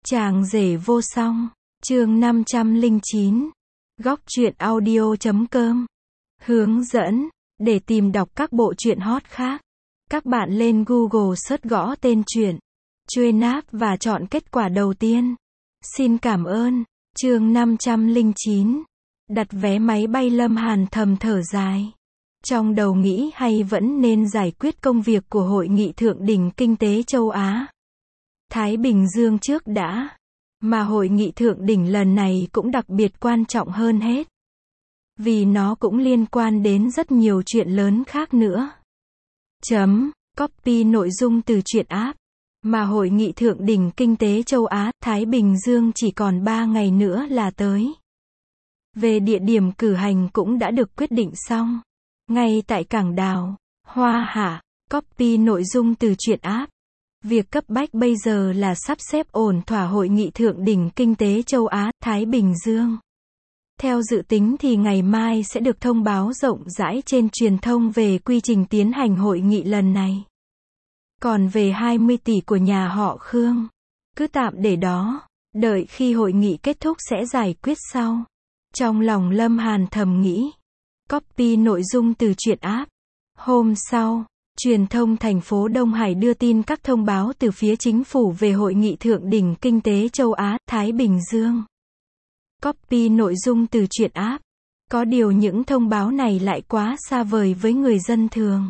Chàng rể vô song, chương 509, góc truyện audio.com. Hướng dẫn, để tìm đọc các bộ truyện hot khác, các bạn lên Google search gõ tên truyện, truy nạp và chọn kết quả đầu tiên. Xin cảm ơn. Chương 509, đặt vé máy bay. Lâm Hàn thầm thở dài. Trong đầu nghĩ hay vẫn nên giải quyết công việc của Hội nghị Thượng đỉnh Kinh tế Châu Á Thái Bình Dương trước đã. Mà Hội nghị Thượng đỉnh lần này cũng đặc biệt quan trọng hơn hết. Vì nó cũng liên quan đến rất nhiều chuyện lớn khác nữa. Copy nội dung từ truyện app. Mà Hội nghị Thượng đỉnh Kinh tế Châu Á Thái Bình Dương chỉ còn 3 ngày nữa là tới. Về địa điểm cử hành cũng đã được quyết định xong. Ngay tại cảng đảo Hoa Hạ. Copy nội dung từ truyện app. Việc cấp bách bây giờ là sắp xếp ổn thỏa Hội nghị Thượng đỉnh Kinh tế Châu Á Thái Bình Dương. Theo dự tính thì ngày mai sẽ được thông báo rộng rãi trên truyền thông về quy trình tiến hành hội nghị lần này. Còn về 20 tỷ của nhà họ Khương, cứ tạm để đó, đợi khi hội nghị kết thúc sẽ giải quyết sau. Trong lòng Lâm Hàn thầm nghĩ. Copy nội dung từ truyện app. Hôm sau, truyền thông thành phố Đông Hải đưa tin các thông báo từ phía chính phủ về Hội nghị Thượng đỉnh Kinh tế Châu Á Thái Bình Dương. Copy nội dung từ truyện app. Có điều những thông báo này lại quá xa vời với người dân thường.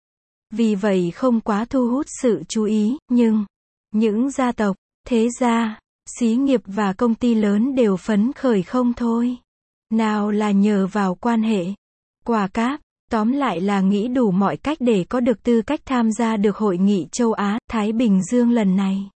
Vì vậy không quá thu hút sự chú ý, nhưng những gia tộc, thế gia, xí nghiệp và công ty lớn đều phấn khởi không thôi. Nào là nhờ vào quan hệ, quà cáp, tóm lại là nghĩ đủ mọi cách để có được tư cách tham gia được Hội nghị Châu Á Thái Bình Dương lần này.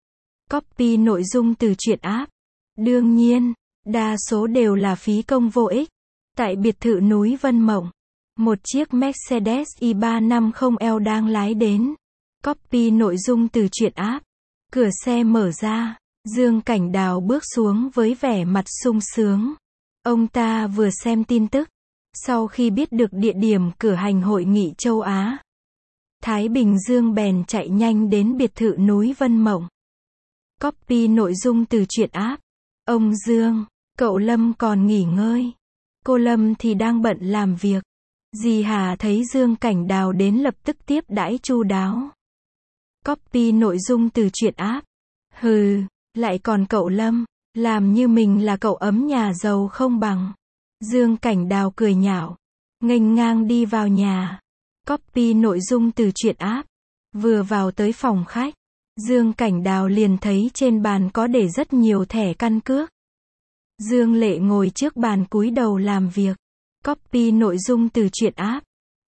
Copy nội dung từ truyện app. Đương nhiên, đa số đều là phí công vô ích. Tại biệt thự núi Vân Mộng, một chiếc Mercedes E350L đang lái đến. Copy nội dung từ truyện app. Cửa xe mở ra, Dương Cảnh Đào bước xuống với vẻ mặt sung sướng. Ông ta vừa xem tin tức. Sau khi biết được địa điểm cử hành Hội nghị Châu Á Thái Bình Dương bèn chạy nhanh đến biệt thự núi Vân Mộng. Copy nội dung từ truyện app. Ông Dương, cậu Lâm còn nghỉ ngơi. Cô Lâm thì đang bận làm việc. Dì Hà thấy Dương Cảnh Đào đến lập tức tiếp đãi chu đáo. Copy nội dung từ truyện app. Hừ, lại còn cậu Lâm, làm như mình là cậu ấm nhà giàu không bằng. Dương Cảnh Đào cười nhạo, nghênh ngang đi vào nhà. Copy nội dung từ truyện app. Vừa vào tới phòng khách, Dương Cảnh Đào liền thấy trên bàn có để rất nhiều thẻ căn cước. Dương Lệ ngồi trước bàn cúi đầu làm việc. Copy nội dung từ truyện app.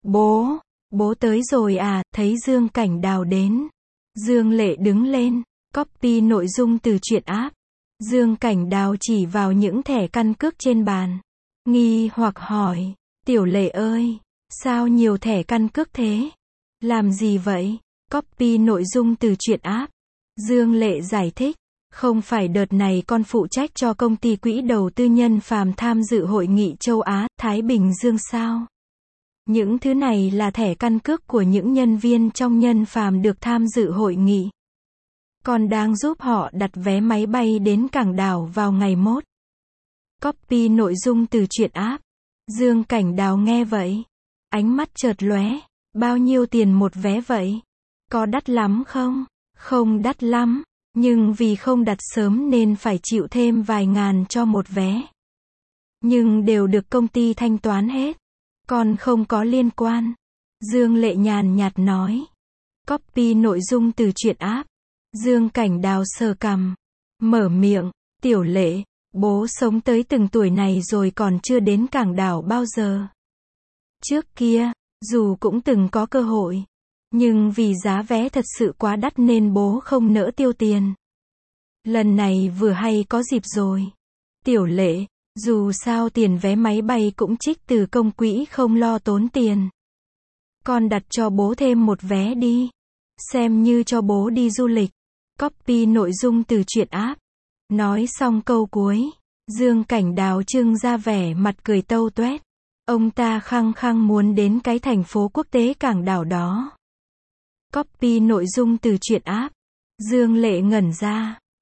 Bố tới rồi à, thấy Dương Cảnh Đào đến. Dương Lệ đứng lên. Copy nội dung từ truyện app. Dương Cảnh Đào chỉ vào những thẻ căn cước trên bàn. Nghi hoặc hỏi, Tiểu Lệ ơi, sao nhiều thẻ căn cước thế? Làm gì vậy? Copy nội dung từ truyện app. Dương Lệ giải thích, không phải đợt này con phụ trách cho công ty quỹ đầu tư Nhân Phàm tham dự Hội nghị Châu Á Thái Bình Dương sao? Những thứ này là thẻ căn cước của những nhân viên trong Nhân Phàm được tham dự hội nghị. Còn đang giúp họ đặt vé máy bay đến cảng đảo vào ngày mốt. Copy nội dung từ truyện app. Dương Cảnh Đào nghe vậy, ánh mắt chợt lóe. Bao nhiêu tiền một vé vậy? Có đắt lắm không? Không đắt lắm, nhưng vì không đặt sớm nên phải chịu thêm vài ngàn cho một vé. Nhưng đều được công ty thanh toán hết. Còn không có liên quan. Dương Lệ nhàn nhạt nói. Copy nội dung từ truyện app. Dương Cảnh Đào sờ cằm, mở miệng, Tiểu Lệ, bố sống tới từng tuổi này rồi còn chưa đến cảng đảo bao giờ. Trước kia, dù cũng từng có cơ hội, nhưng vì giá vé thật sự quá đắt nên bố không nỡ tiêu tiền. Lần này vừa hay có dịp rồi. Tiểu Lệ, dù sao tiền vé máy bay cũng trích từ công quỹ không lo tốn tiền. Con đặt cho bố thêm một vé đi. Xem như cho bố đi du lịch. Copy nội dung từ truyện app. Nói xong câu cuối, Dương Cảnh Đào trưng ra vẻ mặt cười tâu tuét. Ông ta khăng khăng muốn đến cái thành phố quốc tế cảng đảo đó. Copy nội dung từ truyện app. Dương Lệ ngẩn ra.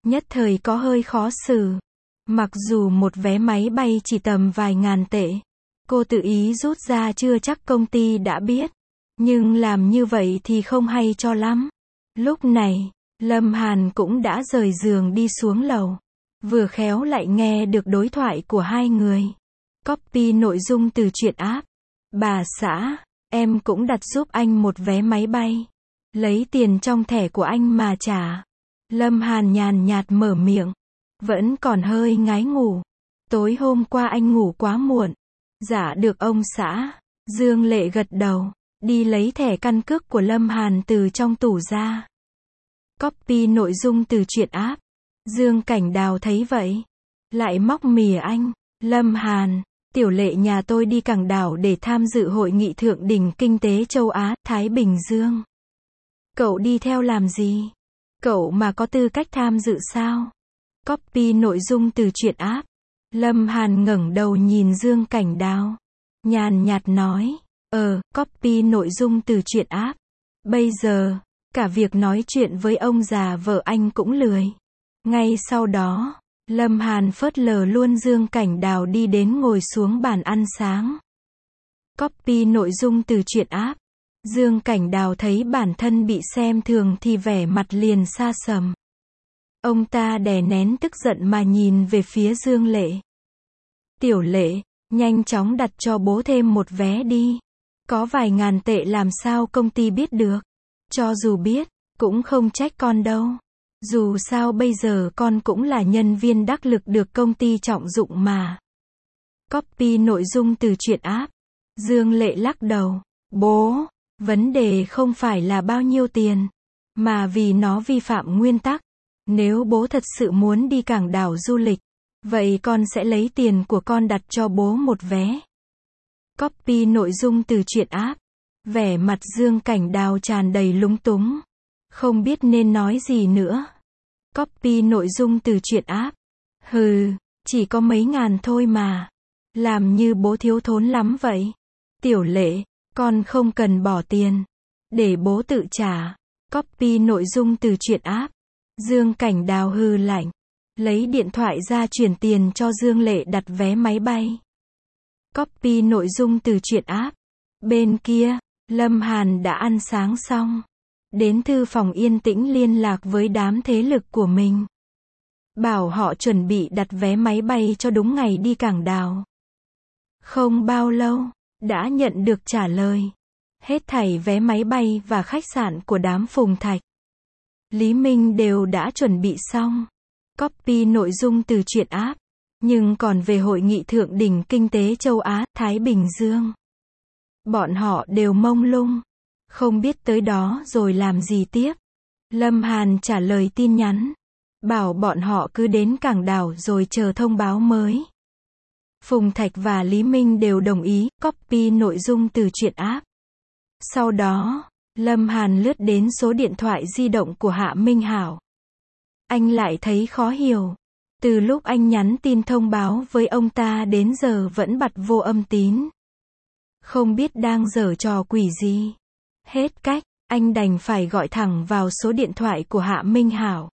Nhất thời có hơi khó xử. Mặc dù một vé máy bay chỉ tầm vài ngàn tệ, cô tự ý rút ra chưa chắc công ty đã biết. Nhưng làm như vậy thì không hay cho lắm. Lúc này, Lâm Hàn cũng đã rời giường đi xuống lầu. Vừa khéo lại nghe được đối thoại của hai người. Copy nội dung từ truyện app. Bà xã, em cũng đặt giúp anh một vé máy bay. Lấy tiền trong thẻ của anh mà trả. Lâm Hàn nhàn nhạt mở miệng. Vẫn còn hơi ngái ngủ. Tối hôm qua anh ngủ quá muộn. Dạ được ông xã. Dương Lệ gật đầu. Đi lấy thẻ căn cước của Lâm Hàn từ trong tủ ra. Copy nội dung từ truyện app. Dương Cảnh Đào thấy vậy. Lại móc mỉa anh. Lâm Hàn, Tiểu Lệ nhà tôi đi Cảng Đảo để tham dự hội nghị thượng đỉnh kinh tế châu Á, Thái Bình Dương. Cậu đi theo làm gì? Cậu mà có tư cách tham dự sao? Copy nội dung từ truyện app. Lâm Hàn ngẩng đầu nhìn Dương Cảnh Đào. Nhàn nhạt nói. Copy nội dung từ truyện app. Bây giờ, cả việc nói chuyện với ông già vợ anh cũng lười. Ngay sau đó, Lâm Hàn phớt lờ luôn Dương Cảnh Đào đi đến ngồi xuống bàn ăn sáng. Copy nội dung từ truyện app. Dương Cảnh Đào thấy bản thân bị xem thường thì vẻ mặt liền xa sầm. Ông ta đè nén tức giận mà nhìn về phía Dương Lệ. Tiểu Lệ, nhanh chóng đặt cho bố thêm một vé đi. Có vài ngàn tệ làm sao công ty biết được. Cho dù biết, cũng không trách con đâu. Dù sao bây giờ con cũng là nhân viên đắc lực được công ty trọng dụng mà. Copy nội dung từ truyện app. Dương Lệ lắc đầu. Bố, vấn đề không phải là bao nhiêu tiền, mà vì nó vi phạm nguyên tắc. Nếu bố thật sự muốn đi Cảng Đảo du lịch, vậy con sẽ lấy tiền của con đặt cho bố một vé. Copy nội dung từ truyện app. Vẻ mặt Dương Cảnh Đào tràn đầy lúng túng. Không biết nên nói gì nữa. Copy nội dung từ truyện app. Hừ, chỉ có mấy ngàn thôi mà. Làm như bố thiếu thốn lắm vậy. Tiểu Lệ, con không cần bỏ tiền. Để bố tự trả. Copy nội dung từ truyện app. Dương Cảnh Đào hừ lạnh. Lấy điện thoại ra chuyển tiền cho Dương Lệ đặt vé máy bay. Copy nội dung từ truyện app. Bên kia, Lâm Hàn đã ăn sáng xong. Đến thư phòng yên tĩnh liên lạc với đám thế lực của mình. Bảo họ chuẩn bị đặt vé máy bay cho đúng ngày đi Cảng Đào. Không bao lâu, đã nhận được trả lời. Hết thảy vé máy bay và khách sạn của đám Phùng Thạch, Lý Minh đều đã chuẩn bị xong. Copy nội dung từ truyện app. Nhưng còn về hội nghị thượng đỉnh kinh tế châu Á, Thái Bình Dương, bọn họ đều mông lung. Không biết tới đó rồi làm gì tiếp. Lâm Hàn trả lời tin nhắn. Bảo bọn họ cứ đến Cảng Đảo rồi chờ thông báo mới. Phùng Thạch và Lý Minh đều đồng ý, copy nội dung từ truyện app. Sau đó, Lâm Hàn lướt đến số điện thoại di động của Hạ Minh Hảo. Anh lại thấy khó hiểu. Từ lúc anh nhắn tin thông báo với ông ta đến giờ vẫn bật vô âm tín. Không biết đang giở trò quỷ gì. Hết cách, anh đành phải gọi thẳng vào số điện thoại của Hạ Minh Hảo.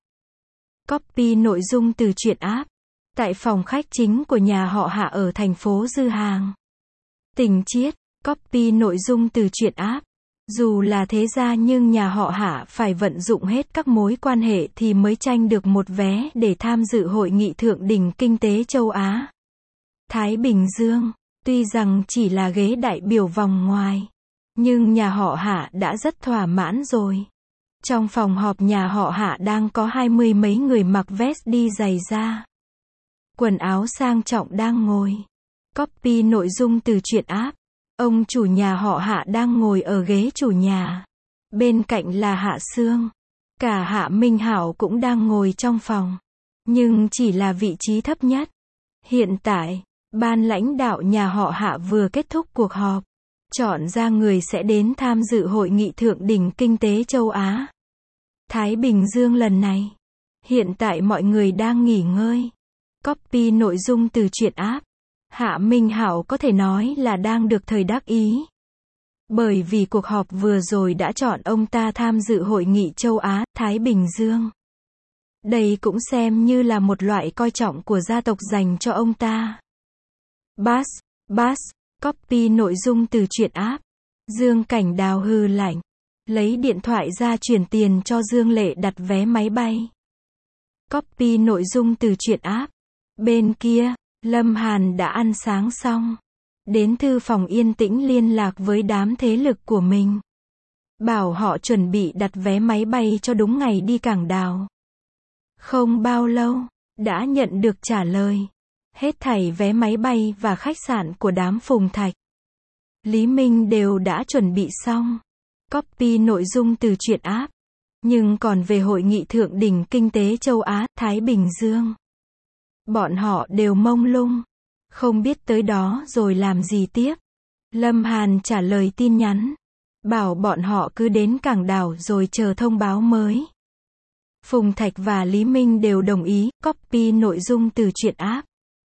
Copy nội dung từ truyện app. Tại phòng khách chính của nhà họ Hạ ở thành phố Dư Hàng, tỉnh Chiết. Copy nội dung từ truyện app. Dù là thế gia nhưng nhà họ Hạ phải vận dụng hết các mối quan hệ thì mới tranh được một vé để tham dự hội nghị thượng đỉnh kinh tế châu Á, Thái Bình Dương. Tuy rằng chỉ là ghế đại biểu vòng ngoài, nhưng nhà họ Hạ đã rất thỏa mãn rồi. Trong phòng họp nhà họ Hạ đang có 20 mấy người mặc vest đi giày da, quần áo sang trọng đang ngồi. Copy nội dung từ truyện app. Ông chủ nhà họ Hạ đang ngồi ở ghế chủ nhà. Bên cạnh là Hạ Sương. Cả Hạ Minh Hảo cũng đang ngồi trong phòng, nhưng chỉ là vị trí thấp nhất. Hiện tại, ban lãnh đạo nhà họ Hạ vừa kết thúc cuộc họp, chọn ra người sẽ đến tham dự hội nghị thượng đỉnh kinh tế châu Á, Thái Bình Dương lần này. Hiện tại mọi người đang nghỉ ngơi. Copy nội dung từ truyện app. Hạ Minh Hảo có thể nói là đang được thời đắc ý. Bởi vì cuộc họp vừa rồi đã chọn ông ta tham dự hội nghị châu Á, Thái Bình Dương. Đây cũng xem như là một loại coi trọng của gia tộc dành cho ông ta. Bass, copy nội dung từ truyện app. Dương Cảnh Đào hừ lạnh. Lấy điện thoại ra chuyển tiền cho Dương Lệ đặt vé máy bay. Copy nội dung từ truyện app. Bên kia, Lâm Hàn đã ăn sáng xong. Đến thư phòng yên tĩnh liên lạc với đám thế lực của mình. Bảo họ chuẩn bị đặt vé máy bay cho đúng ngày đi Cảng Đào. Không bao lâu, đã nhận được trả lời. Hết thảy vé máy bay và khách sạn của đám Phùng Thạch, Lý Minh đều đã chuẩn bị xong. Copy nội dung từ truyện app. Nhưng còn về hội nghị thượng đỉnh kinh tế châu Á, Thái Bình Dương, bọn họ đều mông lung. Không biết tới đó rồi làm gì tiếp. Lâm Hàn trả lời tin nhắn. Bảo bọn họ cứ đến Cảng Đào rồi chờ thông báo mới. Phùng Thạch và Lý Minh đều đồng ý, copy nội dung từ truyện app.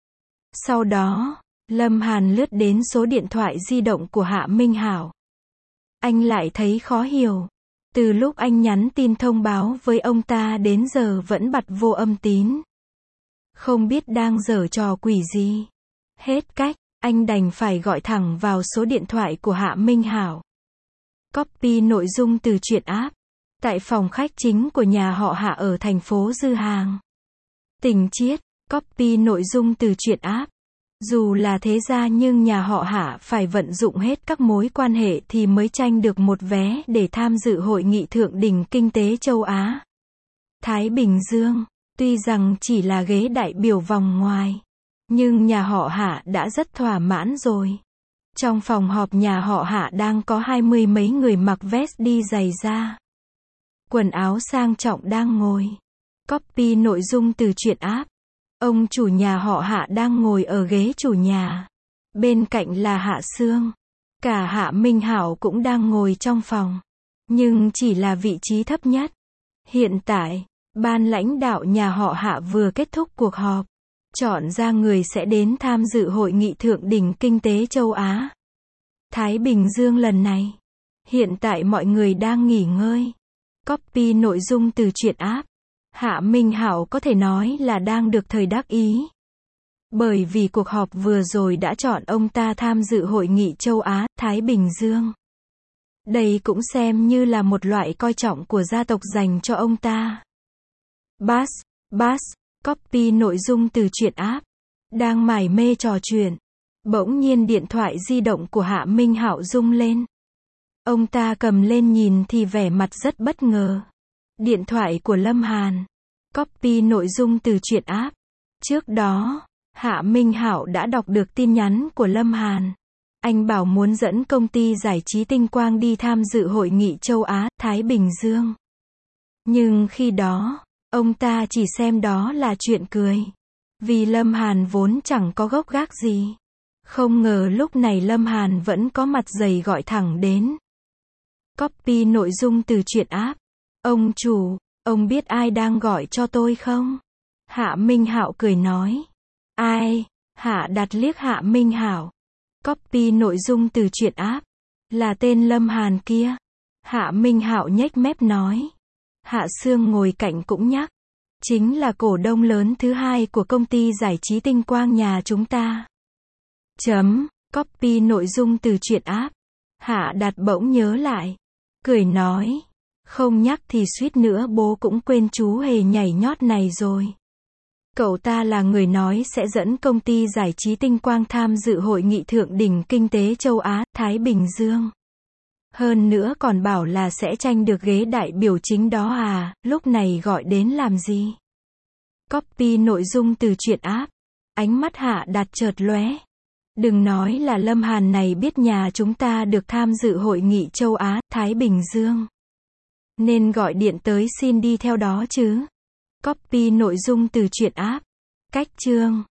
Sau đó, Lâm Hàn lướt đến số điện thoại di động của Hạ Minh Hảo. Anh lại thấy khó hiểu. Từ lúc anh nhắn tin thông báo với ông ta đến giờ vẫn bật vô âm tín. Không biết đang giở trò quỷ gì. Hết cách, anh đành phải gọi thẳng vào số điện thoại của Hạ Minh Hảo. Copy nội dung từ truyện app. Tại phòng khách chính của nhà họ Hạ ở thành phố Dư Hàng, tỉnh Chiết. Copy nội dung từ truyện app. Dù là thế gia nhưng nhà họ Hạ phải vận dụng hết các mối quan hệ thì mới tranh được một vé để tham dự hội nghị thượng đỉnh kinh tế châu Á, Thái Bình Dương. Tuy rằng chỉ là ghế đại biểu vòng ngoài, nhưng nhà họ Hạ đã rất thỏa mãn rồi. Trong phòng họp nhà họ Hạ đang có 20 mấy người mặc vest đi giày da, quần áo sang trọng đang ngồi. Copy nội dung từ truyện app. Ông chủ nhà họ Hạ đang ngồi ở ghế chủ nhà. Bên cạnh là Hạ Sương. Cả Hạ Minh Hảo cũng đang ngồi trong phòng. Nhưng chỉ là vị trí thấp nhất. Hiện tại, ban lãnh đạo nhà họ Hạ vừa kết thúc cuộc họp. Chọn ra người sẽ đến tham dự hội nghị thượng đỉnh kinh tế châu Á, Thái Bình Dương lần này. Hiện tại mọi người đang nghỉ ngơi. Copy nội dung từ truyện app. Hạ Minh Hảo có thể nói là đang được thời đắc ý. Bởi vì cuộc họp vừa rồi đã chọn ông ta tham dự hội nghị châu Á, Thái Bình Dương. Đây cũng xem như là một loại coi trọng của gia tộc dành cho ông ta. Bass, copy nội dung từ truyện app. Đang mải mê trò chuyện. Bỗng nhiên điện thoại di động của Hạ Minh Hạo rung lên. Ông ta cầm lên nhìn thì vẻ mặt rất bất ngờ. Điện thoại của Lâm Hàn. Copy nội dung từ truyện app. Trước đó, Hạ Minh Hạo đã đọc được tin nhắn của Lâm Hàn. Anh bảo muốn dẫn công ty giải trí Tinh Quang đi tham dự hội nghị châu Á, Thái Bình Dương. Nhưng khi đó, ông ta chỉ xem đó là chuyện cười. Vì Lâm Hàn vốn chẳng có gốc gác gì. Không ngờ lúc này Lâm Hàn vẫn có mặt dày gọi thẳng đến. Copy nội dung từ truyện app. Ông chủ, ông biết ai đang gọi cho tôi không? Hạ Minh Hạo cười nói. Ai? Hạ Đạt liếc Hạ Minh Hạo. Copy nội dung từ truyện app. Là tên Lâm Hàn kia. Hạ Minh Hạo nhếch mép nói. Hạ Sương ngồi cạnh cũng nhắc. Chính là cổ đông lớn thứ hai của công ty giải trí Tinh Quang nhà chúng ta. Copy nội dung từ truyện app. Hạ Đạt bỗng nhớ lại. Cười nói. Không nhắc thì suýt nữa bố cũng quên chú hề nhảy nhót này rồi. Cậu ta là người nói sẽ dẫn công ty giải trí Tinh Quang tham dự hội nghị thượng đỉnh kinh tế châu Á, Thái Bình Dương. Hơn nữa còn bảo là sẽ tranh được ghế đại biểu chính đó à, lúc này gọi đến làm gì? Copy nội dung từ truyện app. Ánh mắt Hạ Đạt chợt lóe. Đừng nói là Lâm Hàn này biết nhà chúng ta được tham dự hội nghị châu Á, Thái Bình Dương, nên gọi điện tới xin đi theo đó chứ. Copy nội dung từ truyện app. Cách chương.